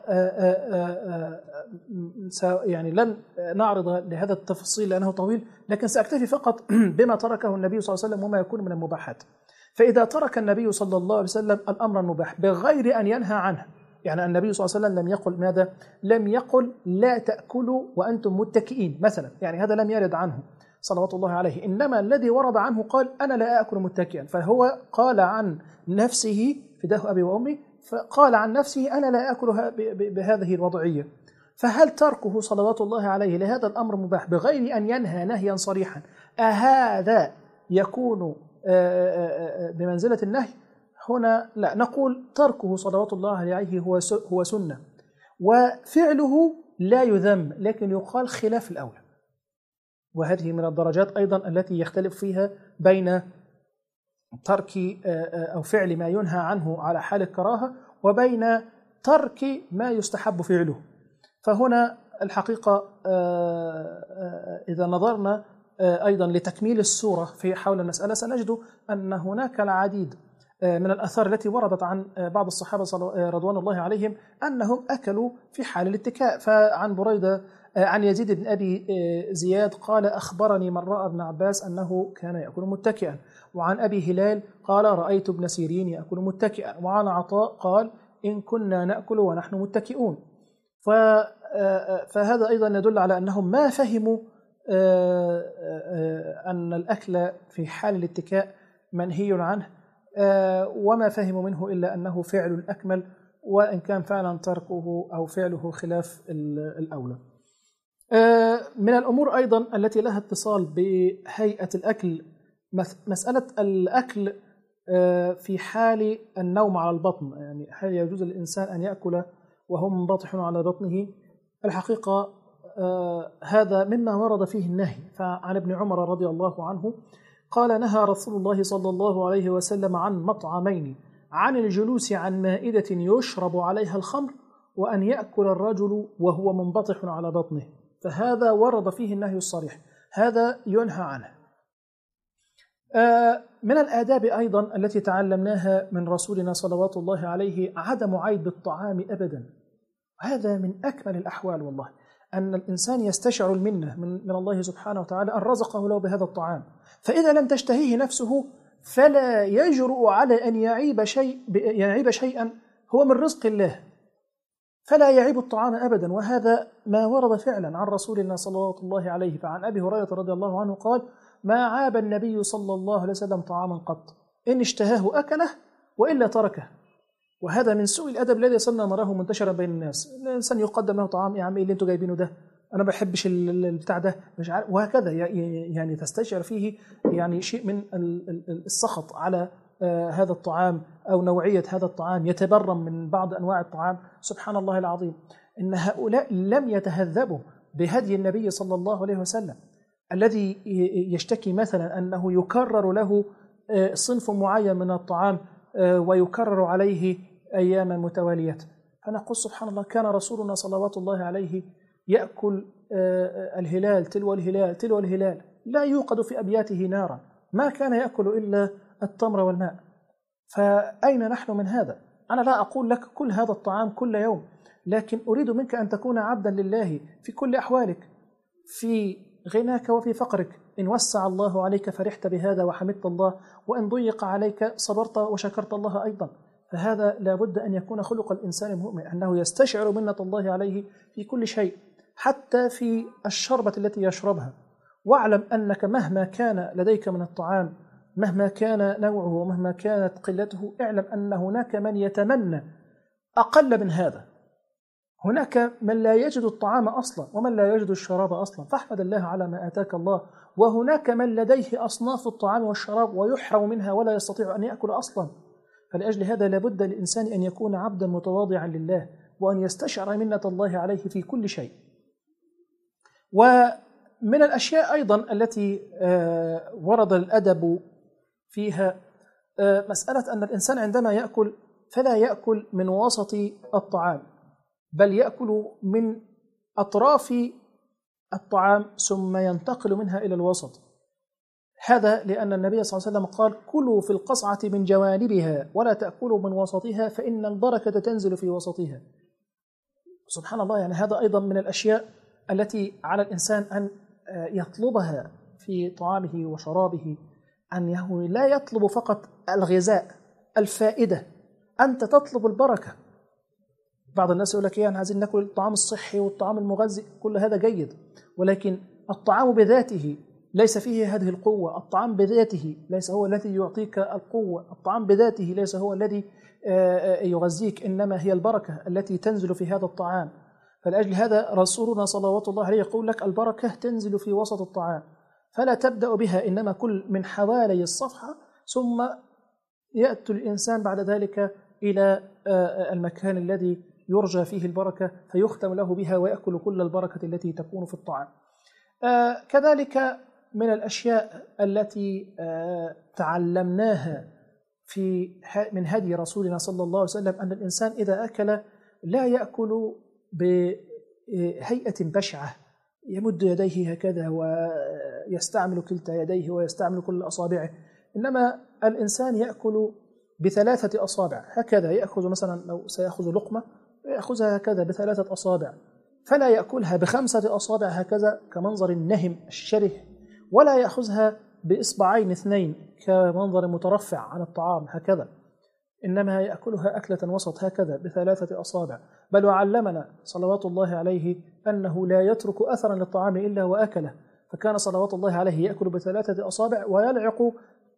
S1: يعني لن نعرض لهذا التفصيل لأنه طويل، لكن سأكتفي فقط بما تركه النبي صلى الله عليه وسلم وما يكون من المباحات. فإذا ترك النبي صلى الله عليه وسلم الأمر المباح بغير أن ينهى عنه، يعني النبي صلى الله عليه وسلم لم يقل ماذا؟ لم يقل لا تأكلوا وأنتم متكئين مثلا، يعني هذا لم يرد عنه صلوات الله عليه، إنما الذي ورد عنه قال أنا لا أكل متكئا، فهو قال عن نفسه فداه أبي وأمي، فقال عن نفسه أنا لا أكلها بهذه الوضعية. فهل تركه صلوات الله عليه لهذا الأمر مباح بغير أن ينهى نهيا صريحا أهذا يكون بمنزلة النهي؟ هنا لا، نقول تركه صلوات الله عليه هو هو سنة، وفعله لا يذم، لكن يقال خلاف الأولى. وهذه من الدرجات أيضا التي يختلف فيها بين ترك أو فعل ما ينهى عنه على حال الكراهة وبين ترك ما يستحب فعله. فهنا الحقيقة إذا نظرنا أيضا لتكميل الصورة في حول المسألة سنجد أن هناك العديد من الآثار التي وردت عن بعض الصحابة رضوان الله عليهم أنهم أكلوا في حال الاتكاء. فعن بريدة عن يزيد بن أبي زياد قال أخبرني من رأى ابن عباس أنه كان يأكل متكئا، وعن أبي هلال قال رأيت ابن سيرين يأكل متكئا، وعن عطاء قال إن كنا نأكل ونحن متكئون. فهذا أيضا يدل على أنهم ما فهموا أن الأكل في حال الاتكاء منهي عنه، وما فهموا منه إلا أنه فعل الأكمل، وإن كان فعلا تركه أو فعله خلاف الأولى. من الأمور أيضا التي لها اتصال بهيئة الأكل مسألة الأكل في حال النوم على البطن، يعني هل يجوز للإنسان أن يأكل وهو منبطح على بطنه؟ الحقيقة هذا مما ورد فيه النهي. فعن ابن عمر رضي الله عنه قال نهى رسول الله صلى الله عليه وسلم عن مطعمين: عن الجلوس عن مائدة يشرب عليها الخمر، وأن يأكل الرجل وهو منبطح على بطنه. فهذا ورد فيه النهي الصريح، هذا ينهى عنه. من الآداب أيضا التي تعلمناها من رسولنا صلوات الله عليه عدم عيب الطعام أبدا. هذا من أكمل الأحوال والله، أن الإنسان يستشعر المنة من, من الله سبحانه وتعالى أن رزقه له بهذا الطعام، فإذا لم تشتهيه نفسه فلا يجرؤ على أن يعيب شيء يعيب شيئا هو من رزق الله، فلا يعيب الطعام أبدا. وهذا ما ورد فعلا عن رسول الله صلى الله عليه وسلم. فعن أبي هريرة رضي الله عنه قال: ما عاب النبي صلى الله عليه وسلم طعاما قط، إن اشتهاه أكله وإلا تركه. وهذا من سوء الأدب الذي صرنا نراه منتشرا بين الناس. الإنسان يقدم له طعام: يا عم إيه اللي أنتوا جايبينه ده؟ أنا ما بحبش البتاع ده، مش عارف، وهكذا. يعني تستشعر فيه يعني شيء من السخط على هذا الطعام أو نوعية هذا الطعام، يتبرم من بعض أنواع الطعام. سبحان الله العظيم، إن هؤلاء لم يتهذبوا بهدي النبي صلى الله عليه وسلم الذي يشتكي مثلا أنه يكرر له صنف معين من الطعام ويكرر عليه أياما متوالية. فنقول سبحان الله، كان رسولنا صلوات الله عليه يأكل الهلال تلو الهلال تلو الهلال، لا يوقد في أبياته نارا، ما كان يأكل إلا التمر والماء. فأين نحن من هذا؟ أنا لا أقول لك كل هذا الطعام كل يوم، لكن أريد منك أن تكون عبدا لله في كل أحوالك، في غناك وفي فقرك. إن وسع الله عليك فرحت بهذا وحمدت الله، وإن ضيق عليك صبرت وشكرت الله أيضا. فهذا لابد أن يكون خلق الإنسان المؤمن، أنه يستشعر منة الله عليه في كل شيء، حتى في الشربة التي يشربها. واعلم أنك مهما كان لديك من الطعام، مهما كان نوعه ومهما كانت قلته، اعلم أن هناك من يتمنى أقل من هذا. هناك من لا يجد الطعام أصلا ومن لا يجد الشراب أصلا، فاحمد الله على ما آتاك الله. وهناك من لديه أصناف الطعام والشراب ويحرم منها ولا يستطيع أن يأكل أصلا. فلأجل هذا لابد للإنسان أن يكون عبدا متواضعا لله، وأن يستشعر منة الله عليه في كل شيء. ومن الأشياء أيضا التي ورد الأدب فيها مسألة أن الإنسان عندما يأكل فلا يأكل من وسط الطعام، بل يأكل من أطراف الطعام ثم ينتقل منها إلى الوسط. هذا لأن النبي صلى الله عليه وسلم قال: كلوا في القصعة من جوانبها ولا تأكلوا من وسطها فإن البركة تنزل في وسطها. سبحان الله، يعني هذا أيضا من الأشياء التي على الإنسان أن يطلبها في طعامه وشرابه، أنه لا يطلب فقط الغذاء الفائدة، أنت تطلب البركة. بعض الناس يقول لك: إيه أنا عايزين ناكل الطعام الصحي والطعام المغذي، كل هذا جيد، ولكن الطعام بذاته ليس فيه هذه القوة، الطعام بذاته ليس هو الذي يعطيك القوة، الطعام بذاته ليس هو الذي يغذيك، إنما هي البركة التي تنزل في هذا الطعام. فلأجل هذا رسولنا صلوات الله عليه يقول لك: البركة تنزل في وسط الطعام، فلا تبدأ بها، إنما كل من حوالي الصفحة، ثم يأتي الإنسان بعد ذلك إلى المكان الذي يرجى فيه البركة فيختم له بها ويأكل كل البركة التي تكون في الطعام. كذلك من الأشياء التي تعلمناها في من هدي رسولنا صلى الله عليه وسلم أن الإنسان إذا أكل لا يأكل بهيئة بشعة، يمد يديه هكذا ويستعمل كلتا يديه ويستعمل كل أصابعه، إنما الإنسان يأكل بثلاثة أصابع هكذا. يأخذ مثلا لو سيأخذ لقمة يأخذها هكذا بثلاثة أصابع، فلا يأكلها بخمسة أصابع هكذا كمنظر النهم الشره، ولا يأخذها بإصبعين اثنين كمنظر مترفع عن الطعام هكذا، إنما يأكلها أكلة وسط هكذا بثلاثة أصابع. بل وعلمنا صلوات الله عليه أنه لا يترك أثرا للطعام إلا وأكله، فكان صلوات الله عليه يأكل بثلاثة أصابع ويلعق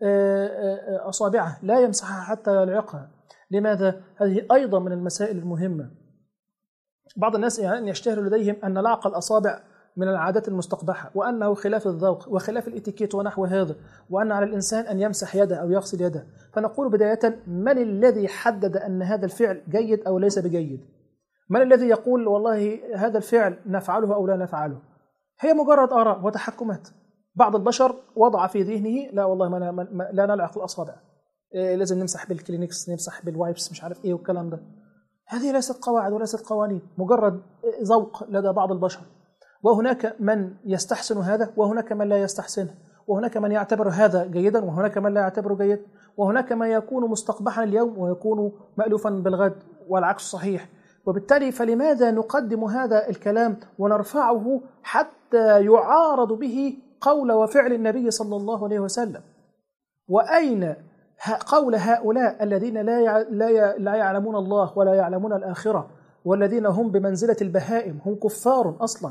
S1: أصابعه، لا يمسحها حتى يلعقها. لماذا؟ هذه أيضا من المسائل المهمة. بعض الناس يعني يشتهر لديهم أن لعق الأصابع من العادات المستقبحة، وأنه خلاف الذوق وخلاف الإتيكيت ونحو هذا، وأن على الإنسان أن يمسح يده أو يغسل يده. فنقول بداية: من الذي حدد أن هذا الفعل جيد أو ليس بجيد؟ من الذي يقول والله هذا الفعل نفعله أو لا نفعله؟ هي مجرد آراء وتحكمات. بعض البشر وضع في ذهنه: لا والله ما ما لا نلعق الأصابع، إيه لازم نمسح بالكلينكس، نمسح بالوايبس، مش عارف إيه والكلام ده. هذه ليست قواعد وليست قوانين، مجرد ذوق لدى بعض البشر. وهناك من يستحسن هذا وهناك من لا يستحسنه، وهناك من يعتبر هذا جيدا وهناك من لا يعتبره جيد، وهناك من يكون مستقبحا اليوم ويكون مألوفا بالغد، والعكس صحيح. وبالتالي فلماذا نقدم هذا الكلام ونرفعه حتى يعارض به قول وفعل النبي صلى الله عليه وسلم؟ وأين قول هؤلاء الذين لا لا يعلمون الله ولا يعلمون الآخرة والذين هم بمنزلة البهائم، هم كفار أصلا،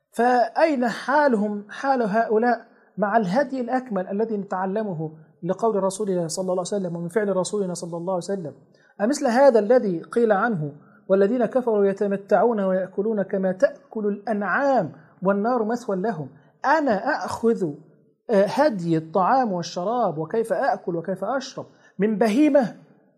S1: فأين حالهم حال هؤلاء مع الهدي الأكمل الذي نتعلمه لقول رسولنا صلى الله عليه وسلم ومن فعل رسولنا صلى الله عليه وسلم؟ أمثل هذا الذي قيل عنه والذين كفروا يتمتعون ويأكلون كما تأكل الأنعام والنار مثوى لهم، أنا أخذ هدي الطعام والشراب وكيف أأكل وكيف أشرب من بهيمة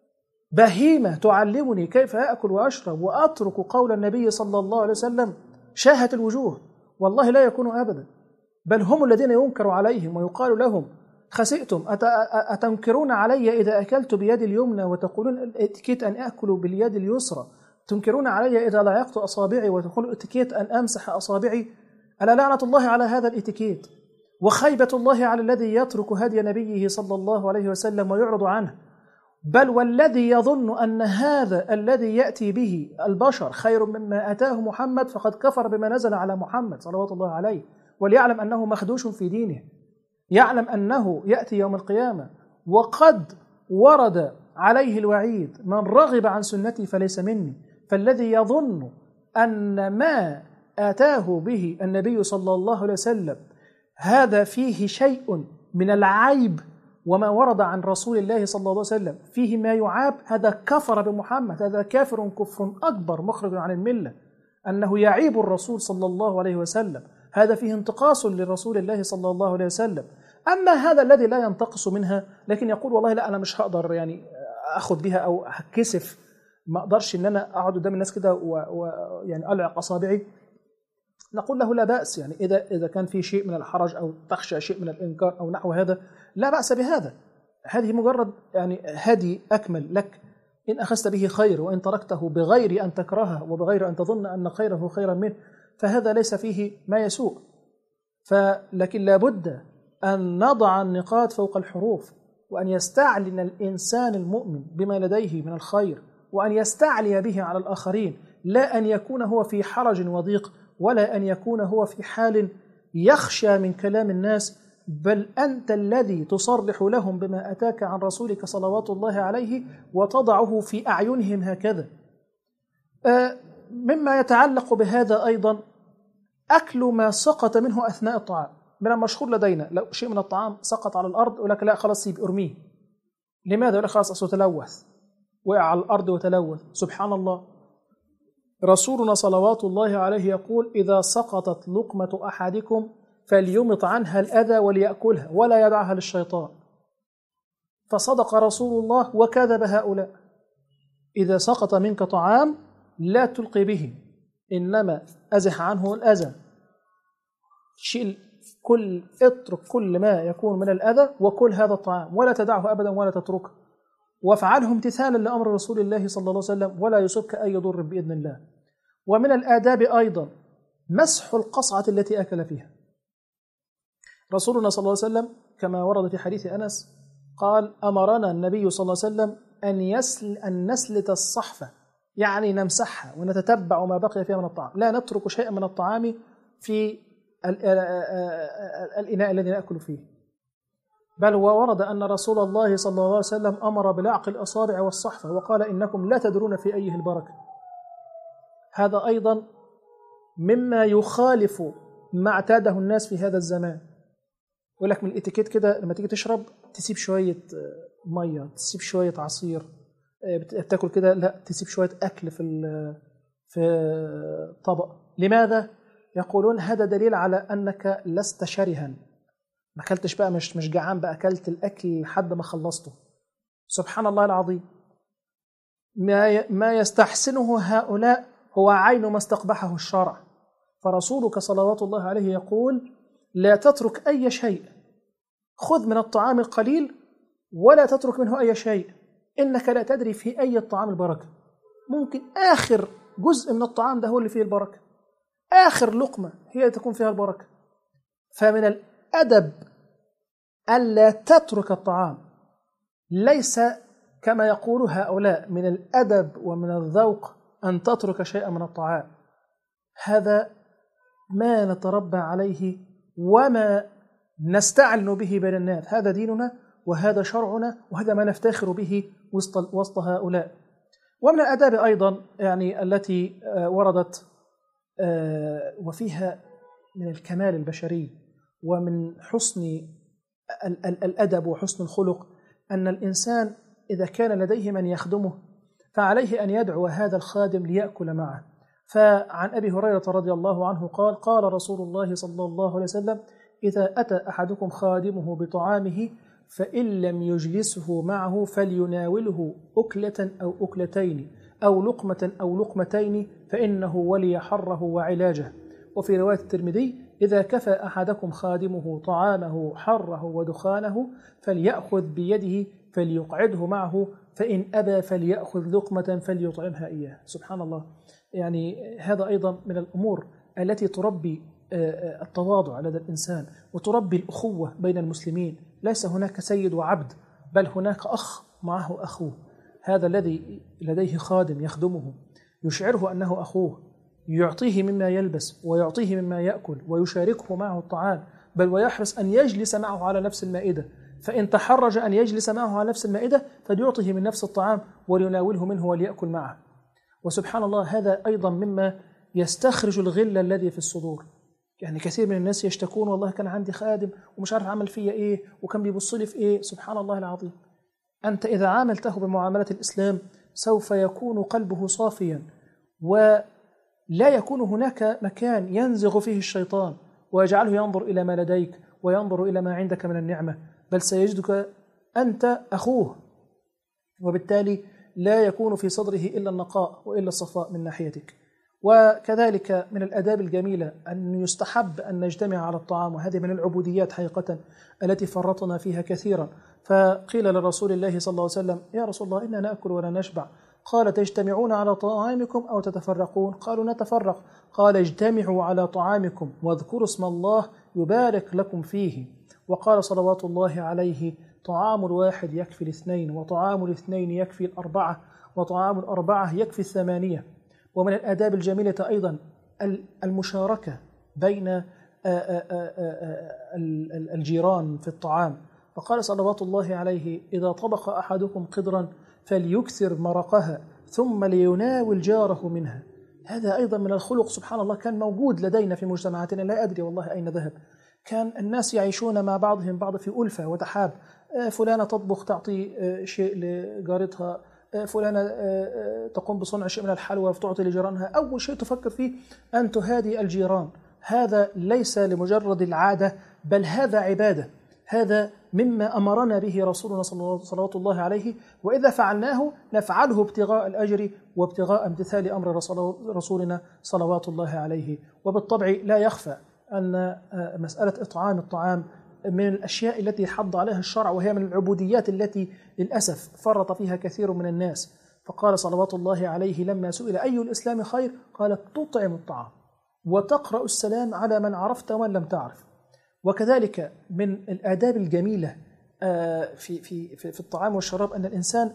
S1: بهيمة تعلمني كيف أأكل وأشرب، وأترك قول النبي صلى الله عليه وسلم شاهت الوجوه؟ والله لا يكون أبدا، بل هم الذين ينكر عليهم ويقال لهم خسئتم، أتنكرون علي إذا أكلت بيد اليمنى وتقولون الاتيكيت أن أأكل باليد اليسرى، تنكرون علي إذا لعقت أصابعي وتقولون الاتيكيت أن أمسح أصابعي؟ ألا لعنة الله على هذا الاتيكيت، وخيبة الله على الذي يترك هدي نبيه صلى الله عليه وسلم ويعرض عنه. بل والذي يظن أن هذا الذي يأتي به البشر خير مما أتاه محمد فقد كفر بما نزل على محمد صلوات الله عليه، وليعلم أنه مخدوش في دينه، يعلم أنه يأتي يوم القيامة وقد ورد عليه الوعيد من رغب عن سنتي فليس مني. فالذي يظن أن ما آتاه به النبي صلى الله عليه وسلم هذا فيه شيء من العيب، وما ورد عن رسول الله صلى الله عليه وسلم فيه ما يعاب، هذا كفر بمحمد، هذا كافر كفر أكبر مخرج عن الملة. أنه يعيب الرسول صلى الله عليه وسلم هذا فيه انتقاص لرسول الله صلى الله عليه وسلم. أما هذا الذي لا ينتقص منها لكن يقول والله لا أنا مش هقدر يعني أخذ بها أو هكسف، ما أقدرش إن أنا أقعد قدام الناس كده ويعني ألعق أصابعي، نقول له لا بأس، يعني إذا إذا كان في شيء من الحرج أو تخشى شيء من الإنكار أو نحو هذا لا بأس بهذا، هذه مجرد يعني هدي أكمل لك، إن أخذت به خير وإن تركته بغير أن تكرهه وبغير أن تظن أن خيره خيرا منه فهذا ليس فيه ما يسوء. فلكن لابد أن نضع النقاط فوق الحروف، وأن يستعلن الإنسان المؤمن بما لديه من الخير وأن يستعلي به على الآخرين، لا أن يكون هو في حرج وضيق ولا أن يكون هو في حال يخشى من كلام الناس، بل أنت الذي تصرح لهم بما أتاك عن رسولك صلوات الله عليه وتضعه في أعينهم هكذا. مما يتعلق بهذا أيضا أكل ما سقط منه أثناء الطعام. من المشهور لدينا لو شيء من الطعام سقط على الأرض يقول لك لا خلاص سيب ارميه. لماذا؟ يقول لك خلاص أصله تلوث، وقع على الأرض وتلوث. سبحان الله، رسولنا صلوات الله عليه يقول إذا سقطت لقمة أحدكم فليمط عنها الأذى وليأكلها ولا يدعها للشيطان. فصدق رسول الله وكذب هؤلاء. إذا سقط منك طعام لا تلقي به، إنما أزح عنه الأذى، شيل كل اترك كل ما يكون من الأذى وكل هذا الطعام ولا تدعه أبدا ولا تتركه، وافعله امتثالا لأمر رسول الله صلى الله عليه وسلم ولا يصبك أي ضر بإذن الله. ومن الآداب أيضا مسح القصعة التي أكل فيها. رسولنا صلى الله عليه وسلم كما ورد في حديث أنس قال أمرنا النبي صلى الله عليه وسلم أن يسل أن نسلت الصحفة، يعني نمسحها ونتتبع ما بقي فيها من الطعام، لا نترك شيئا من الطعام في الإناء الذي نأكل فيه. بل وورد أن رسول الله صلى الله عليه وسلم أمر بلعق الأصابع والصحفة وقال إنكم لا تدرون في أيه البركة. هذا أيضا مما يخالف ما اعتاده الناس في هذا الزمان. يقول لك من الاتيكيت كده لما تيجي تشرب تسيب شوية مية، تسيب شوية عصير، بتاكل كده لا تسيب شوية أكل في في طبق. لماذا؟ يقولون هذا دليل على أنك لست شرها، ما أكلتش بقى، مش مش جعان بقى، أكلت الأكل لحد ما خلصته. سبحان الله العظيم، ما ما يستحسنه هؤلاء هو عين ما استقبحه الشرع. فرسولك صلوات الله عليه يقول لا تترك أي شيء، خذ من الطعام القليل ولا تترك منه أي شيء، إنك لا تدري في أي الطعام البركة. ممكن آخر جزء من الطعام ده هو اللي فيه البركة، آخر لقمة هي اللي تكون فيها البركة. فمن الأدب ألا تترك الطعام، ليس كما يقول هؤلاء من الأدب ومن الذوق أن تترك شيئا من الطعام. هذا ما نتربى عليه وما نستعلن به بين الناس، هذا ديننا وهذا شرعنا وهذا ما نفتخر به وسط وسط هؤلاء. ومن الآداب أيضا يعني التي وردت وفيها من الكمال البشري ومن حسن الأدب وحسن الخلق أن الإنسان إذا كان لديه من يخدمه فعليه أن يدعو هذا الخادم ليأكل معه. فعن أبي هريرة رضي الله عنه قال قال رسول الله صلى الله عليه وسلم: إذا أتى أحدكم خادمه بطعامه فإن لم يجلسه معه فليناوله أكلة أو أكلتين أو لقمة أو لقمتين فإنه ولي حره وعلاجه. وفي رواية الترمذي: إذا كفى أحدكم خادمه طعامه حره ودخانه فليأخذ بيده فليقعده معه، فإن أبى فليأخذ لقمة فليطعمها إياه. سبحان الله، يعني هذا أيضا من الأمور التي تربي التواضع لدى الإنسان وتربي الأخوة بين المسلمين. ليس هناك سيد وعبد، بل هناك أخ معه أخوه. هذا الذي لديه خادم يخدمه يشعره أنه أخوه، يعطيه مما يلبس ويعطيه مما يأكل ويشاركه معه الطعام، بل ويحرص أن يجلس معه على نفس المائدة، فإن تحرج أن يجلس معه على نفس المائدة فليعطيه من نفس الطعام وليناوله منه وليأكل معه. وسبحان الله، هذا أيضا مما يستخرج الغل الذي في الصدور. يعني كثير من الناس يشتكون: والله كان عندي خادم ومش عارف عمل فيا إيه وكان بيبص لي في إيه. سبحان الله العظيم، أنت إذا عاملته بمعاملة الإسلام سوف يكون قلبه صافيا، ولا يكون هناك مكان ينزغ فيه الشيطان ويجعله ينظر إلى ما لديك وينظر إلى ما عندك من النعمة، بل سيجدك أنت أخوه، وبالتالي لا يكون في صدره إلا النقاء وإلا الصفاء من ناحيتك. وكذلك من الآداب الجميلة أن يستحب أن نجتمع على الطعام، وهذه من العبوديات حقيقة التي فرطنا فيها كثيرا. فقيل لرسول الله صلى الله عليه وسلم: يا رسول الله، إننا نأكل ولا نشبع. قال: تجتمعون على طعامكم أو تتفرقون؟ قالوا: نتفرق. قال: اجتمعوا على طعامكم واذكروا اسم الله يبارك لكم فيه. وقال صلوات الله عليه: طعام الواحد يكفي الاثنين، وطعام الاثنين يكفي الأربعة، وطعام الأربعة يكفي الثمانية. ومن الآداب الجميلة أيضا المشاركة بين الجيران في الطعام. فقال صلوات الله عليه: إذا طبخ أحدكم قدرا فليكثر مرقها ثم ليناول جاره منها. هذا أيضا من الخلق سبحان الله، كان موجود لدينا في مجتمعاتنا، لا أدري والله أين ذهب. كان الناس يعيشون مع بعضهم بعض في ألفة وتحاب. فلانة تطبخ تعطي شيء لجارتها، فلانة تقوم بصنع شيء من الحلوى فتعطي لجيرانها. أول شيء تفكر فيه أن تهادي الجيران. هذا ليس لمجرد العادة، بل هذا عبادة، هذا مما أمرنا به رسولنا صلوات الله عليه، وإذا فعلناه نفعله ابتغاء الأجر وابتغاء امتثال أمر رسولنا صلوات الله عليه. وبالطبع لا يخفى أن مسألة إطعام الطعام من الأشياء التي حض عليها الشرع، وهي من العبوديات التي للأسف فرط فيها كثير من الناس. فقال صلوات الله عليه لما سئل: أي الإسلام خير؟ قال: تطعم الطعام وتقرأ السلام على من عرفت ومن لم تعرف. وكذلك من الآداب الجميلة في في في الطعام والشراب أن الإنسان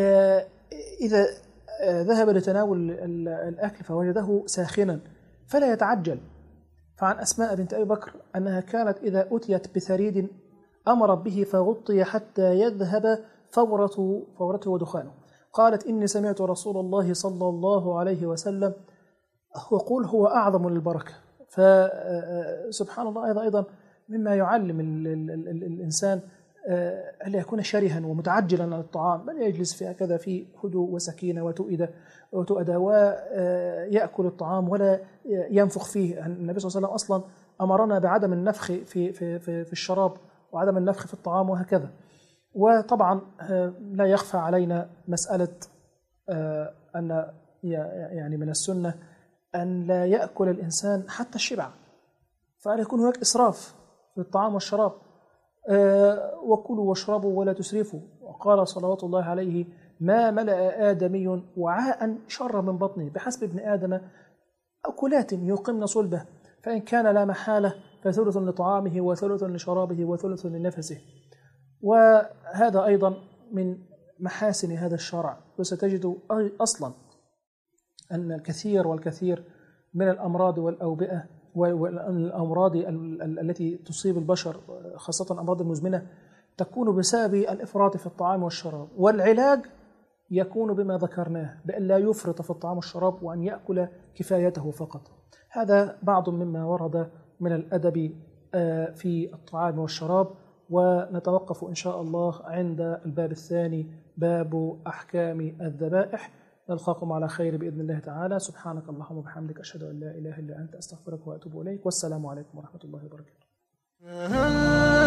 S1: إذا ذهب لتناول الأكل فوجده ساخنا فلا يتعجل. فعن أسماء بنت أبي بكر أنها كانت إذا أتيت بثريد أمرت به فغطي حتى يذهب فورته فورته ودخانه. قالت: إني سمعت رسول الله صلى الله عليه وسلم يقول: هو أعظم للبركة. فسبحان الله، هذا أيضا مما يعلم الإنسان ألا يكون شرها ومتعجلا عن الطعام، بل يجلس في هكذا في هدوء وسكينة وتؤدة وتؤدى ويأكل الطعام ولا ينفخ فيه. النبي صلى الله عليه وسلم أصلا أمرنا بعدم النفخ في في في في الشراب وعدم النفخ في الطعام وهكذا. وطبعا لا يخفى علينا مسألة أن يعني من السنة أن لا يأكل الإنسان حتى الشبع، فلا يكون هناك إسراف في الطعام والشراب. وكلوا واشربوا ولا تسرفوا. وقال صلوات الله عليه: ما ملأ آدمي وعاء شر من بطنه، بحسب ابن آدم أكلات يقمن صلبه، فإن كان لا محالة فثلث لطعامه وثلث لشرابه وثلث لنفسه. وهذا أيضا من محاسن هذا الشرع. وستجد أصلا أن الكثير والكثير من الأمراض والأوبئة والأمراض التي تصيب البشر خاصة الأمراض المزمنة تكون بسبب الإفراط في الطعام والشراب، والعلاج يكون بما ذكرناه بأن لا يفرط في الطعام والشراب وأن يأكل كفايته فقط. هذا بعض مما ورد من الأدب في الطعام والشراب، ونتوقف إن شاء الله عند الباب الثاني باب أحكام الذبائح. نلقاكم على خير بإذن الله تعالى. سبحانك اللهم وبحمدك أشهد أن لا إله إلا أنت أستغفرك وأتوب إليك، والسلام عليكم ورحمة الله وبركاته.